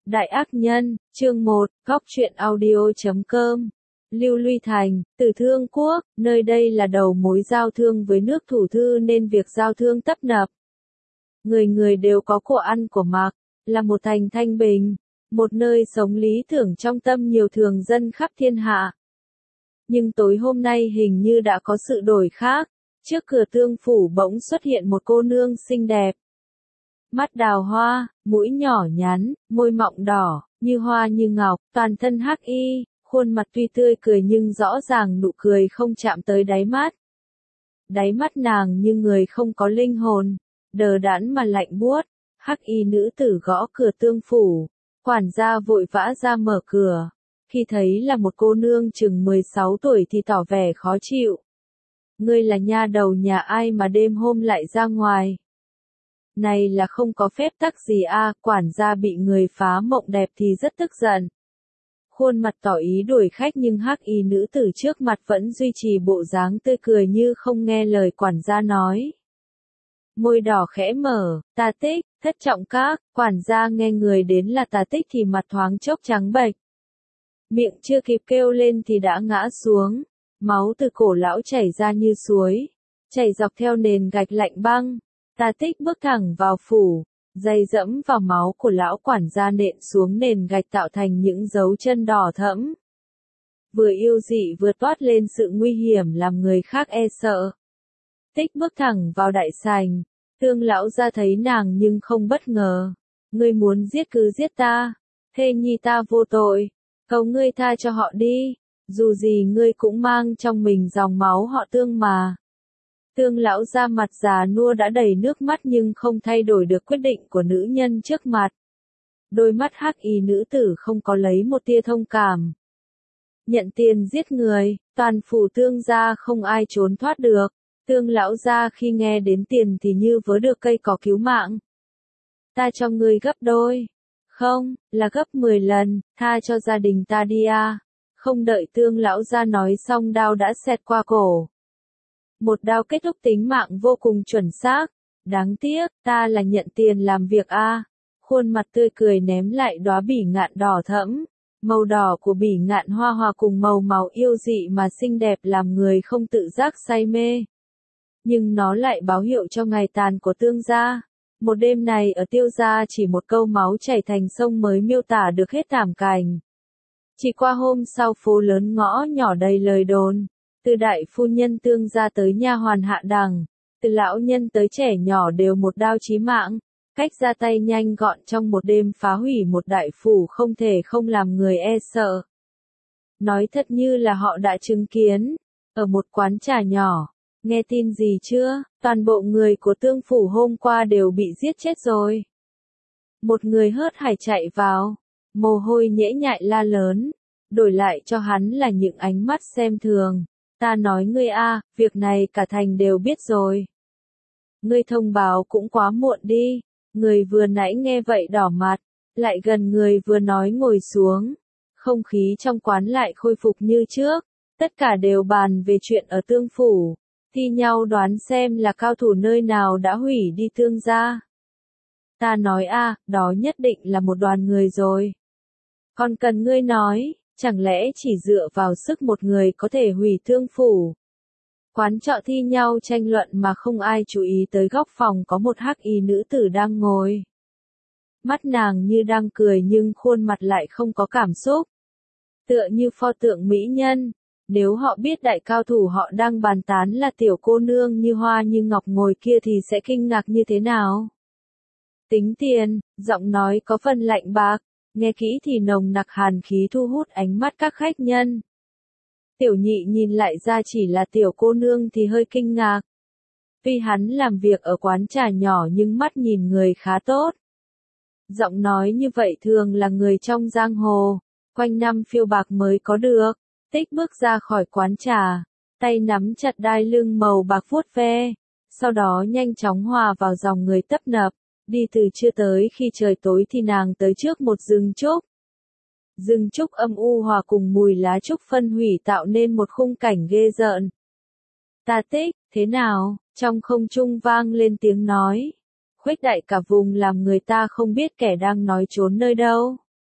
Đại ác nhân, chương 1, góc truyện audio.com. Lưu Ly Thành, Từ Thương Quốc, nơi đây là đầu mối giao thương với nước Thủ Thư nên việc giao thương tấp nập. Người người đều có của ăn của mặc, là một thành thanh bình, một nơi sống lý tưởng trong tâm nhiều thường dân khắp thiên hạ. Nhưng tối hôm nay hình như đã có sự đổi khác, trước cửa Tương phủ bỗng xuất hiện một cô nương xinh đẹp. Mắt đào hoa, mũi nhỏ nhắn, môi mọng đỏ, như hoa như ngọc, toàn thân hắc y, khuôn mặt tuy tươi cười nhưng rõ ràng nụ cười không chạm tới đáy mắt. Đáy mắt nàng như người không có linh hồn, đờ đẫn mà lạnh buốt. Hắc y nữ tử gõ cửa Tương phủ, quản gia vội vã ra mở cửa. Khi thấy là một cô nương chừng 16 tuổi thì tỏ vẻ khó chịu. Ngươi là nha đầu nhà ai mà đêm hôm lại ra ngoài? Này là không có phép tắc gì à, quản gia bị người phá mộng đẹp thì rất tức giận. Khuôn mặt tỏ ý đuổi khách nhưng hắc y nữ tử trước mặt vẫn duy trì bộ dáng tươi cười như không nghe lời quản gia nói. Môi đỏ khẽ mở, Tà Tích, thất trọng các, quản gia nghe người đến là Tà Tích thì mặt thoáng chốc trắng bệch. Miệng chưa kịp kêu lên thì đã ngã xuống, máu từ cổ lão chảy ra như suối, chảy dọc theo nền gạch lạnh băng. Tà Tích bước thẳng vào phủ, giày dẫm vào máu của lão quản gia nện xuống nền gạch tạo thành những dấu chân đỏ thẫm. Vừa yêu dị vừa toát lên sự nguy hiểm làm người khác e sợ. Tích bước thẳng vào đại sảnh, Tương lão ra thấy nàng nhưng không bất ngờ. Ngươi muốn giết cứ giết ta, thê nhi ta vô tội, cầu ngươi tha cho họ đi, dù gì ngươi cũng mang trong mình dòng máu họ Tương mà. Tương lão ra mặt già nua đã đầy nước mắt nhưng không thay đổi được quyết định của nữ nhân trước mặt. Đôi mắt hắc y nữ tử không có lấy một tia thông cảm. Nhận tiền giết người, toàn phủ Tương gia không ai trốn thoát được. Tương lão gia khi nghe đến tiền thì như vớ được cây cỏ cứu mạng. Ta cho ngươi gấp đôi. Không, là gấp 10 lần, tha cho gia đình ta đi à. Không đợi Tương lão gia nói xong đao đã xẹt qua cổ. Một đao kết thúc tính mạng vô cùng chuẩn xác. Đáng tiếc, ta là nhận tiền làm việc a. Khuôn mặt tươi cười ném lại đóa bỉ ngạn đỏ thẫm. Màu đỏ của bỉ ngạn hoa hòa cùng màu yêu dị mà xinh đẹp làm người không tự giác say mê. Nhưng nó lại báo hiệu cho ngày tàn của Tương gia. Một đêm này ở Tiêu gia chỉ một câu máu chảy thành sông mới miêu tả được hết thảm cảnh. Chỉ qua hôm sau phố lớn ngõ nhỏ đầy lời đồn. Từ đại phu nhân Tương gia tới nha hoàn hạ đẳng, từ lão nhân tới trẻ nhỏ đều một đao chí mạng, cách ra tay nhanh gọn trong một đêm phá hủy một đại phủ không thể không làm người e sợ. Nói thật như là họ đã chứng kiến, ở một quán trà nhỏ, nghe tin gì chưa, toàn bộ người của Tương phủ hôm qua đều bị giết chết rồi. Một người hớt hải chạy vào, mồ hôi nhễ nhại la lớn, đổi lại cho hắn là những ánh mắt xem thường. Ta nói ngươi a, việc này cả thành đều biết rồi. Ngươi thông báo cũng quá muộn đi. Người vừa nãy nghe vậy đỏ mặt, lại gần người vừa nói ngồi xuống. Không khí trong quán lại khôi phục như trước, tất cả đều bàn về chuyện ở Tương phủ, thi nhau đoán xem là cao thủ nơi nào đã hủy đi Tương gia. Ta nói a, đó nhất định là một đoàn người rồi. Còn cần ngươi nói, chẳng lẽ chỉ dựa vào sức một người có thể hủy Tương phủ? Quán trọ thi nhau tranh luận mà không ai chú ý tới góc phòng có một hắc y nữ tử đang ngồi. Mắt nàng như đang cười nhưng khuôn mặt lại không có cảm xúc. Tựa như pho tượng mỹ nhân. Nếu họ biết đại cao thủ họ đang bàn tán là tiểu cô nương như hoa như ngọc ngồi kia thì sẽ kinh ngạc như thế nào? Tính tiền, giọng nói có phần lạnh bạc. Nghe kỹ thì nồng nặc hàn khí thu hút ánh mắt các khách nhân. Tiểu nhị nhìn lại ra chỉ là tiểu cô nương thì hơi kinh ngạc. Vì hắn làm việc ở quán trà nhỏ nhưng mắt nhìn người khá tốt. Giọng nói như vậy thường là người trong giang hồ, quanh năm phiêu bạc mới có được. Tích bước ra khỏi quán trà, tay nắm chặt đai lưng màu bạc vuốt ve, sau đó nhanh chóng hòa vào dòng người tấp nập. Đi từ trưa tới khi trời tối thì nàng tới trước một rừng trúc. Rừng trúc âm u hòa cùng mùi lá trúc phân hủy tạo nên một khung cảnh ghê rợn. Ta Tích, thế nào? Trong không trung vang lên tiếng nói. Khuếch đại cả vùng làm người ta không biết kẻ đang nói trốn nơi đâu.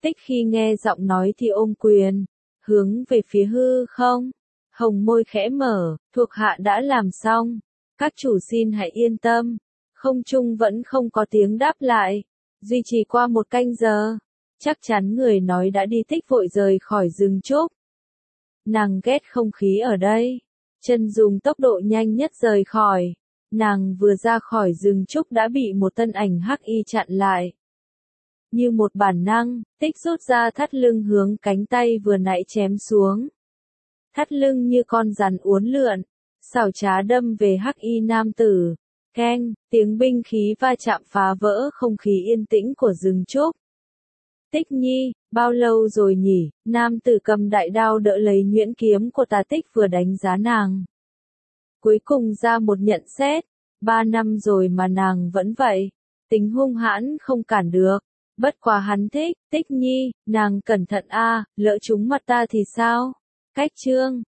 Tích khi nghe giọng nói thì ôm quyền, hướng về phía hư không. Hồng môi khẽ mở, thuộc hạ đã làm xong. Các chủ xin hãy yên tâm. Không trung vẫn không có tiếng đáp lại. Duy trì qua 1 canh giờ. Chắc chắn người nói đã đi. Tích vội rời khỏi rừng trúc. Nàng ghét không khí ở đây. Chân dùng tốc độ nhanh nhất rời khỏi. Nàng vừa ra khỏi rừng trúc đã bị một thân ảnh hắc y chặn lại. Như một bản năng, Tích rút ra thắt lưng hướng cánh tay vừa nãy chém xuống. Thắt lưng như con rắn uốn lượn, xảo trá đâm về hắc y nam tử. Keng, tiếng binh khí va chạm phá vỡ không khí yên tĩnh của rừng trúc. Tích nhi, bao lâu rồi nhỉ? Nam tử cầm đại đao đỡ lấy nhuyễn kiếm của Tà Tích vừa đánh giá nàng. Cuối cùng ra một nhận xét, 3 năm rồi mà nàng vẫn vậy. Tính hung hãn không cản được. Bất quá hắn thích, Tích nhi, nàng cẩn thận a, lỡ trúng mặt ta thì sao? Cách chương